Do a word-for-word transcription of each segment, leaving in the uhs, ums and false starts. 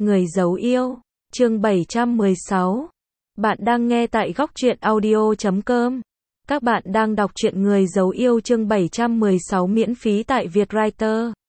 Người giấu yêu, chương bảy trăm mười sáu. Bạn đang nghe tại góc truyện audio chấm com. Các bạn đang đọc truyện Người giấu yêu chương bảy trăm mười sáu miễn phí tại Vietwriter chấm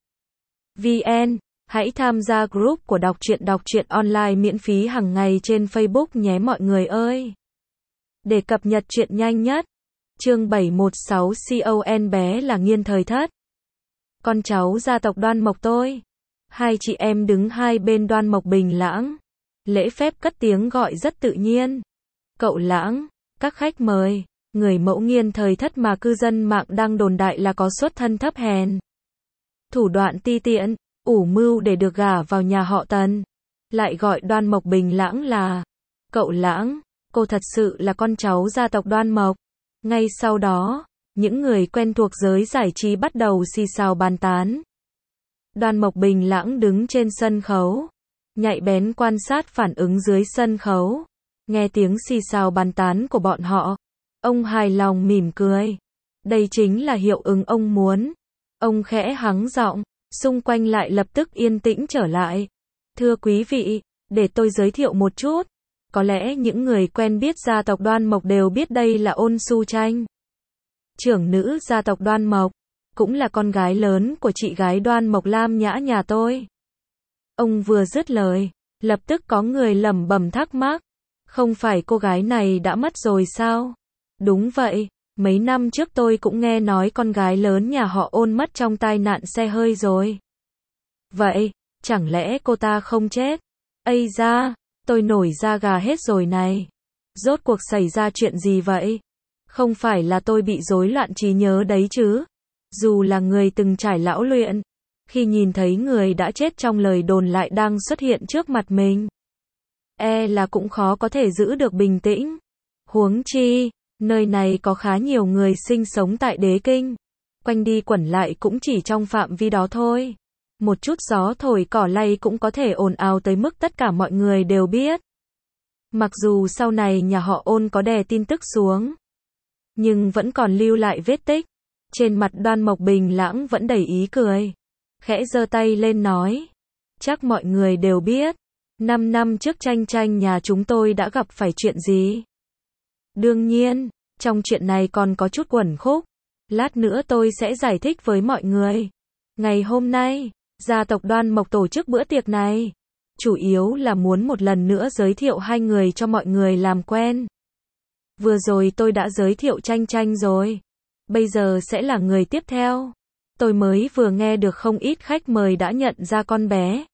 vn. Hãy tham gia group của đọc truyện đọc truyện online miễn phí hàng ngày trên Facebook nhé mọi người ơi. Để cập nhật truyện nhanh nhất. Chương bảy trăm mười sáu con bé là Nghiên Thời Thất. Con cháu gia tộc Đoan Mộc tôi. Hai chị em đứng hai bên Đoan Mộc Bình Lãng. Lễ phép cất tiếng gọi rất tự nhiên. Cậu Lãng, các khách mời, người mẫu Nghiên Thời Thất mà cư dân mạng đang đồn đại là có xuất thân thấp hèn. Thủ đoạn ti tiện, ủ mưu để được gả vào nhà họ Tần. Lại gọi Đoan Mộc Bình Lãng là cậu Lãng, cô thật sự là con cháu gia tộc Đoan Mộc. Ngay sau đó, những người quen thuộc giới giải trí bắt đầu xì xào bàn tán. Đoan Mộc Bình Lãng đứng trên sân khấu, nhạy bén quan sát phản ứng dưới sân khấu. Nghe tiếng xì xào bàn tán của bọn họ, ông hài lòng mỉm cười. Đây chính là hiệu ứng ông muốn. Ông khẽ hắng giọng, xung quanh lại lập tức yên tĩnh trở lại. Thưa quý vị, để tôi giới thiệu một chút. Có lẽ những người quen biết gia tộc Đoan Mộc đều biết đây là Ôn Su Tranh, trưởng nữ gia tộc Đoan Mộc, cũng là con gái lớn của chị gái Đoan Mộc Lam Nhã nhà tôi. Ông vừa dứt lời, lập tức có người lẩm bẩm thắc mắc. Không phải cô gái này đã mất rồi sao? Đúng vậy, mấy năm trước tôi cũng nghe nói con gái lớn nhà họ Ôn mất trong tai nạn xe hơi rồi. Vậy, chẳng lẽ cô ta không chết? Ây da, tôi nổi da gà hết rồi này. Rốt cuộc xảy ra chuyện gì vậy? Không phải là tôi bị rối loạn trí nhớ đấy chứ? Dù là người từng trải lão luyện, khi nhìn thấy người đã chết trong lời đồn lại đang xuất hiện trước mặt mình, e là cũng khó có thể giữ được bình tĩnh. Huống chi, nơi này có khá nhiều người sinh sống tại Đế Kinh. Quanh đi quẩn lại cũng chỉ trong phạm vi đó thôi. Một chút gió thổi cỏ lay cũng có thể ồn ào tới mức tất cả mọi người đều biết. Mặc dù sau này nhà họ Ôn có đè tin tức xuống, nhưng vẫn còn lưu lại vết tích. Trên mặt Đoan Mộc Bình Lãng vẫn đầy ý cười. Khẽ giơ tay lên nói. Chắc mọi người đều biết. Năm năm trước Tranh Tranh nhà chúng tôi đã gặp phải chuyện gì? Đương nhiên, trong chuyện này còn có chút uẩn khúc. Lát nữa tôi sẽ giải thích với mọi người. Ngày hôm nay, gia tộc Đoan Mộc tổ chức bữa tiệc này, chủ yếu là muốn một lần nữa giới thiệu hai người cho mọi người làm quen. Vừa rồi tôi đã giới thiệu Tranh Tranh rồi. Bây giờ sẽ là người tiếp theo. Tôi mới vừa nghe được không ít khách mời đã nhận ra con bé.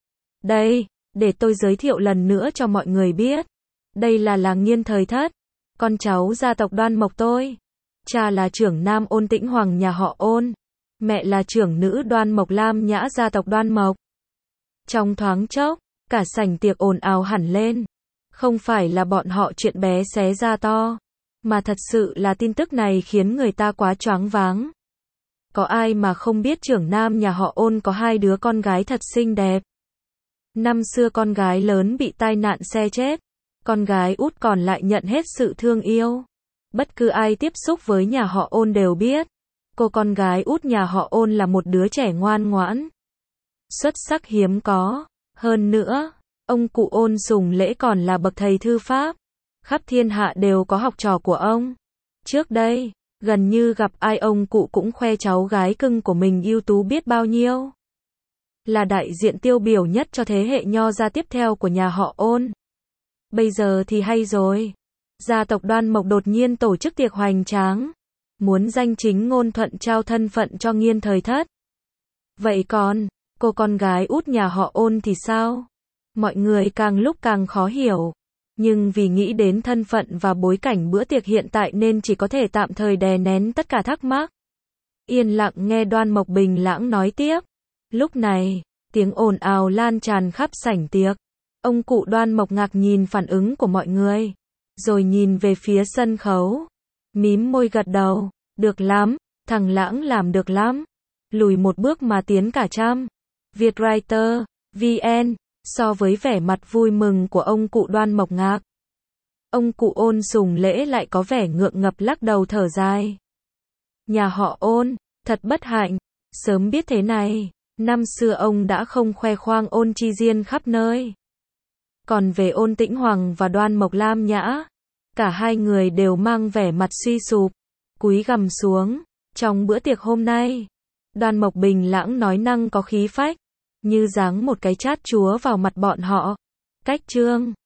Đây, để tôi giới thiệu lần nữa cho mọi người biết. Đây là là Nghiên Thời Thất, con cháu gia tộc Đoan Mộc tôi. Cha là trưởng nam Ôn Tĩnh Hoàng nhà họ Ôn. Mẹ là trưởng nữ Đoan Mộc Lam Nhã gia tộc Đoan Mộc. Trong thoáng chốc, cả sảnh tiệc ồn ào hẳn lên. Không phải là bọn họ chuyện bé xé ra to, mà thật sự là tin tức này khiến người ta quá choáng váng. Có ai mà không biết trưởng nam nhà họ Ôn có hai đứa con gái thật xinh đẹp. Năm xưa con gái lớn bị tai nạn xe chết, con gái út còn lại nhận hết sự thương yêu. Bất cứ ai tiếp xúc với nhà họ Ôn đều biết, cô con gái út nhà họ Ôn là một đứa trẻ ngoan ngoãn, xuất sắc hiếm có. Hơn nữa, ông cụ Ôn Sùng Lễ còn là bậc thầy thư pháp, khắp thiên hạ đều có học trò của ông. Trước đây, gần như gặp ai ông cụ cũng khoe cháu gái cưng của mình ưu tú biết bao nhiêu. Là đại diện tiêu biểu nhất cho thế hệ nho gia tiếp theo của nhà họ Ôn. Bây giờ thì hay rồi. Gia tộc Đoan Mộc đột nhiên tổ chức tiệc hoành tráng, muốn danh chính ngôn thuận trao thân phận cho Nghiên Thời Thất. Vậy còn, cô con gái út nhà họ Ôn thì sao? Mọi người càng lúc càng khó hiểu. Nhưng vì nghĩ đến thân phận và bối cảnh bữa tiệc hiện tại nên chỉ có thể tạm thời đè nén tất cả thắc mắc. Yên lặng nghe Đoan Mộc Bình Lãng nói tiếp. Lúc này, tiếng ồn ào lan tràn khắp sảnh tiệc. Ông cụ Đoan Mộc ngạc nhìn phản ứng của mọi người, rồi nhìn về phía sân khấu, mím môi gật đầu. Được lắm, thằng Lãng làm được lắm. Lùi một bước mà tiến cả trăm. Vietwriter chấm vn. So với vẻ mặt vui mừng của ông cụ Đoan Mộc ngạc, ông cụ Ôn Sùng Lễ lại có vẻ ngượng ngập lắc đầu thở dài. Nhà họ Ôn, thật bất hạnh, sớm biết thế này, Năm xưa ông đã không khoe khoang Ôn Chi Diên khắp nơi. Còn về Ôn Tĩnh Hoàng và Đoan Mộc Lam Nhã, cả hai người đều mang vẻ mặt suy sụp, cúi gằm xuống. Trong bữa tiệc hôm nay, Đoan Mộc bình lãng nói năng có khí phách, như giáng một cái chát chúa vào mặt bọn họ. Cách Trương